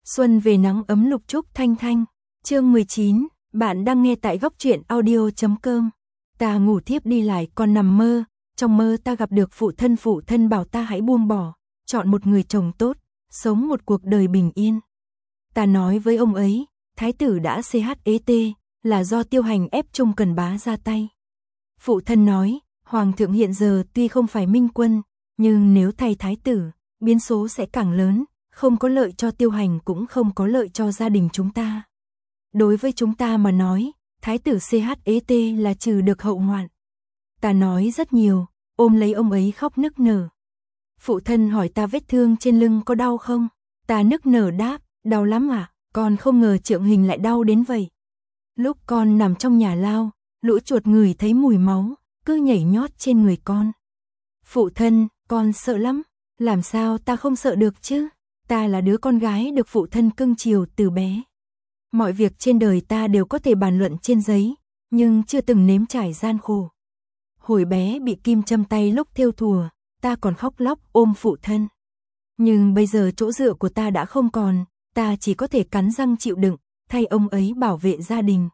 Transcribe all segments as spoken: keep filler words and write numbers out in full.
Xuân về nắng ấm lục trúc thanh thanh. Chương mười chín, bạn đang nghe tại góc truyện audio chấm com. Ta ngủ thiếp đi lại còn nằm mơ, trong mơ ta gặp được phụ thân phụ thân bảo ta hãy buông bỏ, chọn một người chồng tốt, sống một cuộc đời bình yên. Ta nói với ông ấy, thái tử đã chết là do Tiêu Hành ép Trung Cần Bá ra tay. Phụ thân nói, hoàng thượng hiện giờ tuy không phải minh quân, nhưng nếu thay thái tử, biến số sẽ càng lớn, không có lợi cho Tiêu Hành cũng không có lợi cho gia đình chúng ta. Đối với chúng ta mà nói, thái tử chết là trừ được hậu hoạn. Ta nói rất nhiều, ôm lấy ông ấy khóc nức nở. Phụ thân hỏi ta vết thương trên lưng có đau không? Ta nức nở đáp, đau lắm à, con không ngờ Trượng Hình lại đau đến vậy. Lúc con nằm trong nhà lao, lũ chuột ngửi thấy mùi máu, cứ nhảy nhót trên người con. Phụ thân, con sợ lắm, làm sao ta không sợ được chứ? Ta là đứa con gái được phụ thân cưng chiều từ bé. Mọi việc trên đời ta đều có thể bàn luận trên giấy, nhưng chưa từng nếm trải gian khổ. Hồi bé bị kim châm tay lúc thêu thùa, ta còn khóc lóc ôm phụ thân. Nhưng bây giờ chỗ dựa của ta đã không còn, ta chỉ có thể cắn răng chịu đựng, thay ông ấy bảo vệ gia đình.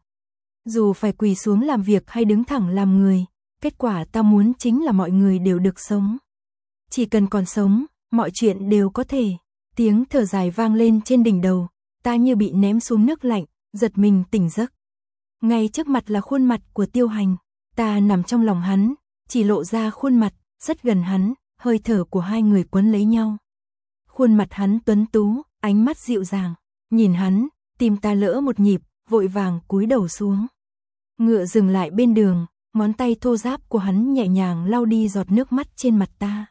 Dù phải quỳ xuống làm việc hay đứng thẳng làm người, kết quả ta muốn chính là mọi người đều được sống. Chỉ cần còn sống, mọi chuyện đều có thể. Tiếng thở dài vang lên trên đỉnh đầu, ta như bị ném xuống nước lạnh, giật mình tỉnh giấc. Ngay trước mặt là khuôn mặt của Tiêu Hành, ta nằm trong lòng hắn, chỉ lộ ra khuôn mặt, rất gần hắn, hơi thở của hai người quấn lấy nhau. Khuôn mặt hắn tuấn tú, ánh mắt dịu dàng, nhìn hắn, tim ta lỡ một nhịp, vội vàng cúi đầu xuống. Ngựa dừng lại bên đường, ngón tay thô ráp của hắn nhẹ nhàng lau đi giọt nước mắt trên mặt ta.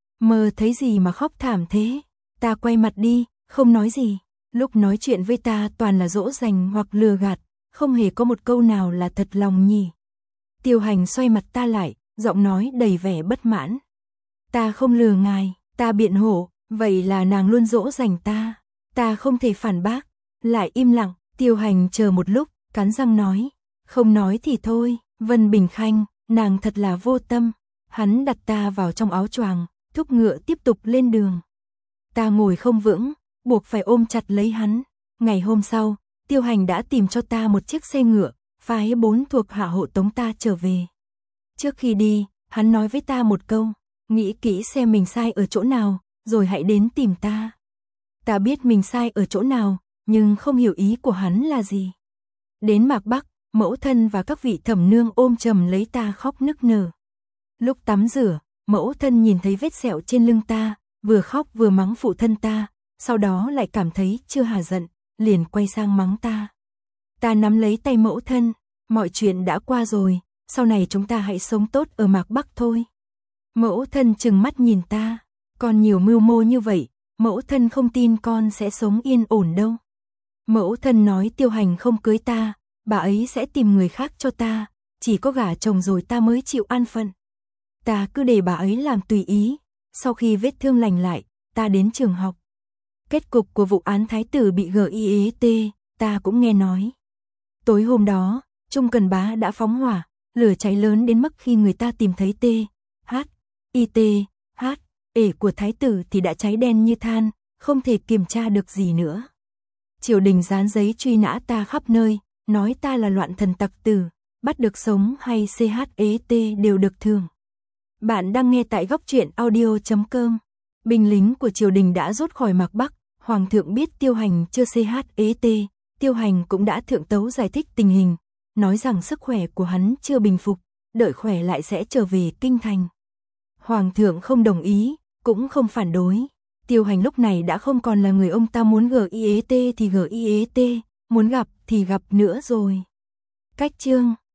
Mơ thấy gì mà khóc thảm thế? Ta quay mặt đi, không nói gì. Lúc nói chuyện với ta toàn là dỗ dành hoặc lừa gạt, không hề có một câu nào là thật lòng nhỉ. Tiêu Hành xoay mặt ta lại, giọng nói đầy vẻ bất mãn. Ta không lừa ngài, ta biện hộ, vậy là nàng luôn dỗ dành ta. Ta không thể phản bác, lại im lặng. Tiêu Hành chờ một lúc, cắn răng nói, không nói thì thôi, Vân Bình Khanh, nàng thật là vô tâm. Hắn đặt ta vào trong áo choàng, thúc ngựa tiếp tục lên đường. Ta ngồi không vững, buộc phải ôm chặt lấy hắn. Ngày hôm sau, Tiêu Hành đã tìm cho ta một chiếc xe ngựa, phái bốn thuộc hạ hộ tống ta trở về. Trước khi đi, hắn nói với ta một câu, nghĩ kỹ xem mình sai ở chỗ nào, rồi hãy đến tìm ta. Ta biết mình sai ở chỗ nào, nhưng không hiểu ý của hắn là gì. Đến Mạc Bắc, mẫu thân và các vị thẩm nương ôm chầm lấy ta khóc nức nở. Lúc tắm rửa, mẫu thân nhìn thấy vết sẹo trên lưng ta, vừa khóc vừa mắng phụ thân ta, sau đó lại cảm thấy chưa hả giận, liền quay sang mắng ta. Ta nắm lấy tay mẫu thân, mọi chuyện đã qua rồi, sau này chúng ta hãy sống tốt ở Mạc Bắc thôi. Mẫu thân trừng mắt nhìn ta, con nhiều mưu mô như vậy, mẫu thân không tin con sẽ sống yên ổn đâu. Mẫu thân nói Tiêu Hành không cưới ta, bà ấy sẽ tìm người khác cho ta, chỉ có gả chồng rồi ta mới chịu an phận. Ta cứ để bà ấy làm tùy ý. Sau khi vết thương lành lại, ta đến trường học. Kết cục của vụ án thái tử bị giết, ta cũng nghe nói. Tối hôm đó, Trung Cần Bá đã phóng hỏa, lửa cháy lớn đến mức khi người ta tìm thấy T, H, I T, H, ể của thái tử thì đã cháy đen như than, không thể kiểm tra được gì nữa. Triều đình dán giấy truy nã ta khắp nơi, nói ta là loạn thần tặc tử, bắt được sống hay chết đều được thưởng. Bạn đang nghe tại góc truyện audio chấm com. Binh lính của triều đình đã rút khỏi Mạc Bắc, hoàng thượng biết Tiêu Hành chưa chết, Tiêu Hành cũng đã thượng tấu giải thích tình hình, nói rằng sức khỏe của hắn chưa bình phục, đợi khỏe lại sẽ trở về kinh thành. Hoàng thượng không đồng ý, cũng không phản đối. Tiêu Hành lúc này đã không còn là người ông ta muốn giết thì giết, muốn gặp thì gặp nữa rồi. Cách chương